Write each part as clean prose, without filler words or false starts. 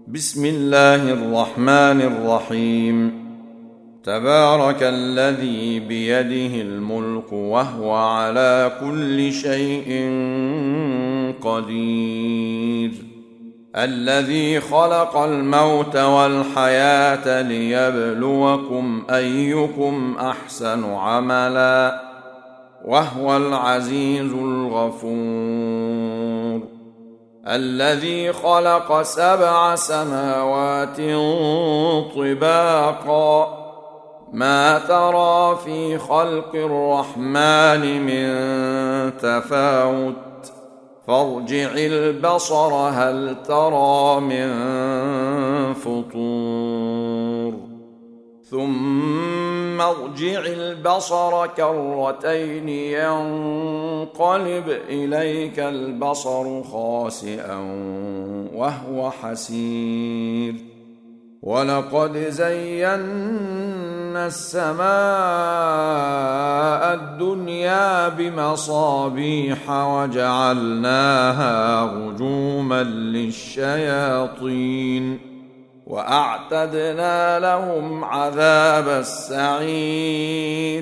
بسم الله الرحمن الرحيم. تبارك الذي بيده الملك وهو على كل شيء قدير. الذي خلق الموت والحياة ليبلوكم أيكم أحسن عملا وهو العزيز الغفور. الذي خلق 7 سماوات طباقا ما ترى في خلق الرحمن من تفاوت فارجع البصر هل ترى من فطور ثم ارجع البصر كرتين ينقلب إليك البصر خاسئا وهو حسير. ولقد زينا السماء الدنيا بمصابيح وجعلناها رجوما للشياطين وأعتدنا لهم عذاب السعير.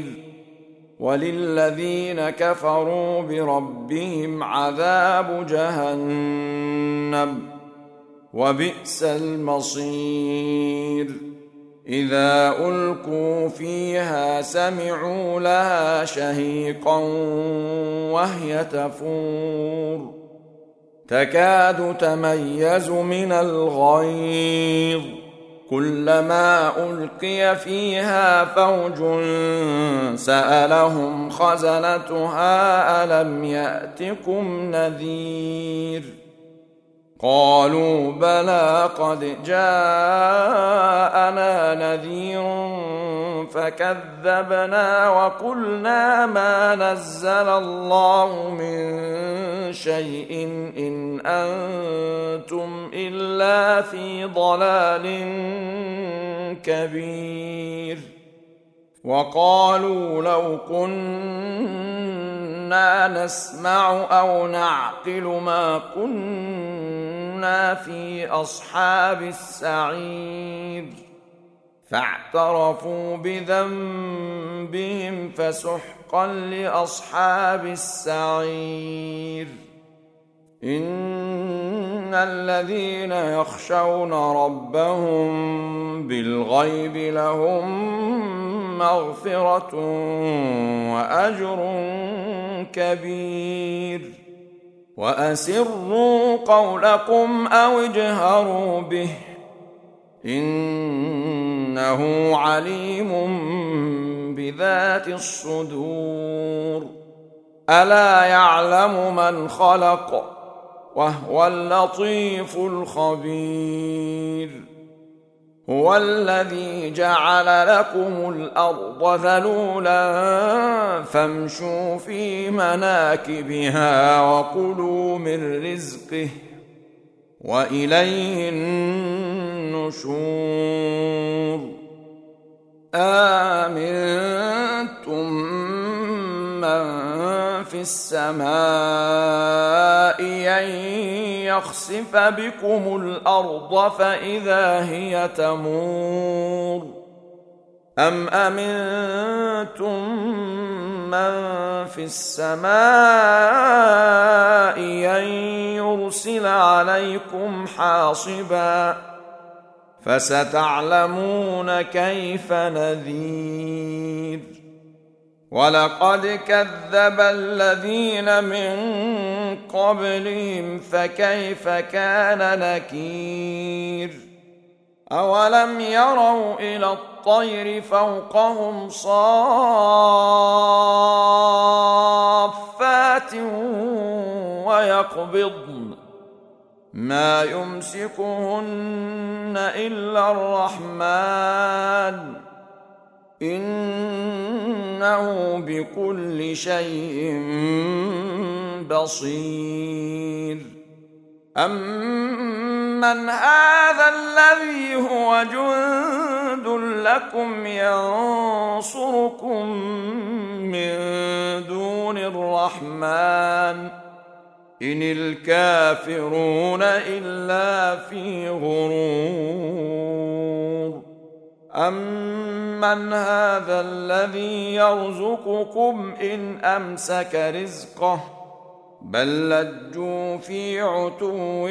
وللذين كفروا بربهم عذاب جهنم وبئس المصير. إذا ألقوا فيها سمعوا لها شهيقا وهي تفور تكاد تميز من الغيظ كلما ألقي فيها فوج سألهم خزنتها ألم يأتكم نذير قالوا بلى قد جاءنا نذير فكذبنا وقلنا ما نزل الله من شيء إن أنتم إلا في ضلال كبير. وقالوا لو كنا نسمع أو نعقل ما كنا في أصحاب السعير فاعترفوا بذنبهم فسحقا لأصحاب السعير. إن الذين يخشون ربهم بالغيب لهم مغفرة وأجر كبير. وأسروا قولكم أو اجهروا به إنه عليم بذات الصدور. ألا يعلم من خلق وهو اللطيف الخبير. هو الذي جعل لكم الأرض ذلولا فامشوا في مناكبها وكلوا من رزقه وإليه النشور. آمنتم من في السماء أن يخسف بكم الأرض فإذا هي تمور أم أمنتم من في السماء أن يرسل عليكم حاصبا فستعلمون كيف نذير. ولقد كذب الذين من قبلهم فكيف كان نكير. أولم يروا إلى الطير فوقهم صافات ويقبضن ما يمسكهن إلا الرحمن إنه بكل شيء بصير. أمن هذا الذي هو جند لكم ينصركم من دون الرحمن إن الكافرون إلا في غرور. أَمَّنْ هَذَا الَّذِي يَرْزُقُكُمْ إِنْ أَمْسَكَ رِزْقَهُ بَل لَّجُّوا فِي عُتُوٍّ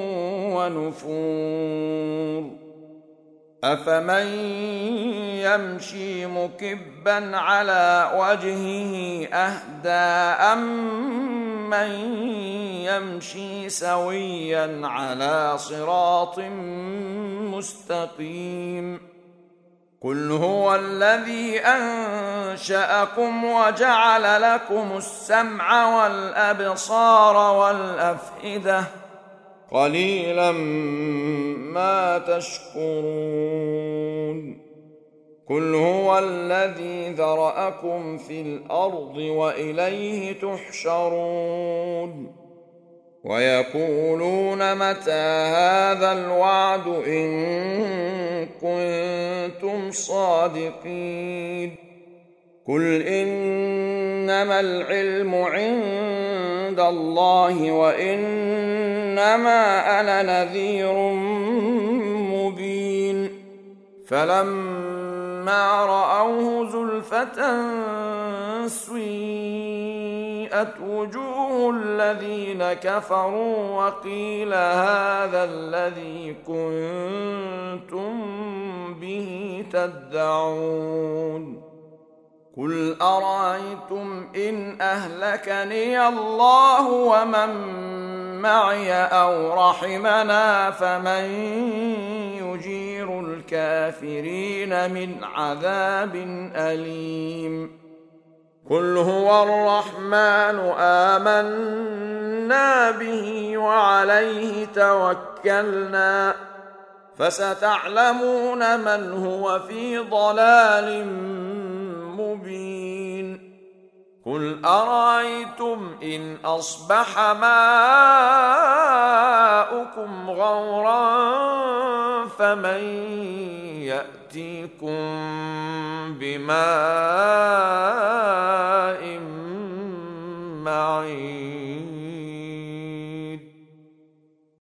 وَنُفُورٍ أَفَمَن يَمْشِي مُكِبًّا عَلَى وَجْهِهِ أَهْدَىٰ أَمَّن يَمْشِي سَوِيًّا عَلَىٰ صِرَاطٍ مُّسْتَقِيمٍ قُلْ هُوَ الَّذِي أَنشَأَكُمْ وَجَعَلَ لَكُمُ السَّمْعَ وَالْأَبْصَارَ وَالْأَفْئِدَةَ قَلِيلًا مَا تَشْكُرُونَ قُلْ هُوَ الَّذِي ذَرَأَكُمْ فِي الْأَرْضِ وَإِلَيْهِ تُحْشَرُونَ وَيَقُولُونَ مَتَىٰ هَٰذَا الْوَعْدُ إِن كُنتُمْ صَادِقِينَ قُلْ إِنَّمَا الْعِلْمُ عِندَ اللَّهِ وَإِنَّمَا أَنَا نَذِيرٌ مُّبِينٌ فَلَمَّا رَأَوْهُ زُلْفَةً سِيئَتْ وُجُوهُ الَّذِينَ كَفَرُوا وَقِيلَ هَٰذَا الَّذِي كُنتُم بِهِ تَدَّعُونَ قُلْ أَرَأَيْتُمْ إِنْ أَهْلَكَنِيَ اللَّهُ وَمَن مَّعِيَ أَوْ رَحِمَنَا فَمَن يُجِيرُ الْكَافِرِينَ مِنْ عَذَابٍ أَلِيمٍ قُلْ هُوَ الرَّحْمَٰنُ آمَنَّا بِهِ وَعَلَيْهِ تَوَكَّلْنَا فَسَتَعْلَمُونَ مَنْ هُوَ فِي ضَلَالٍ مُّبِينٍ قُلْ أَرَأَيْتُمْ إِنْ أَصْبَحَ مَاؤُكُمْ غَوْرًا فَمَن يَأْتِيكُم بِمَاءٍ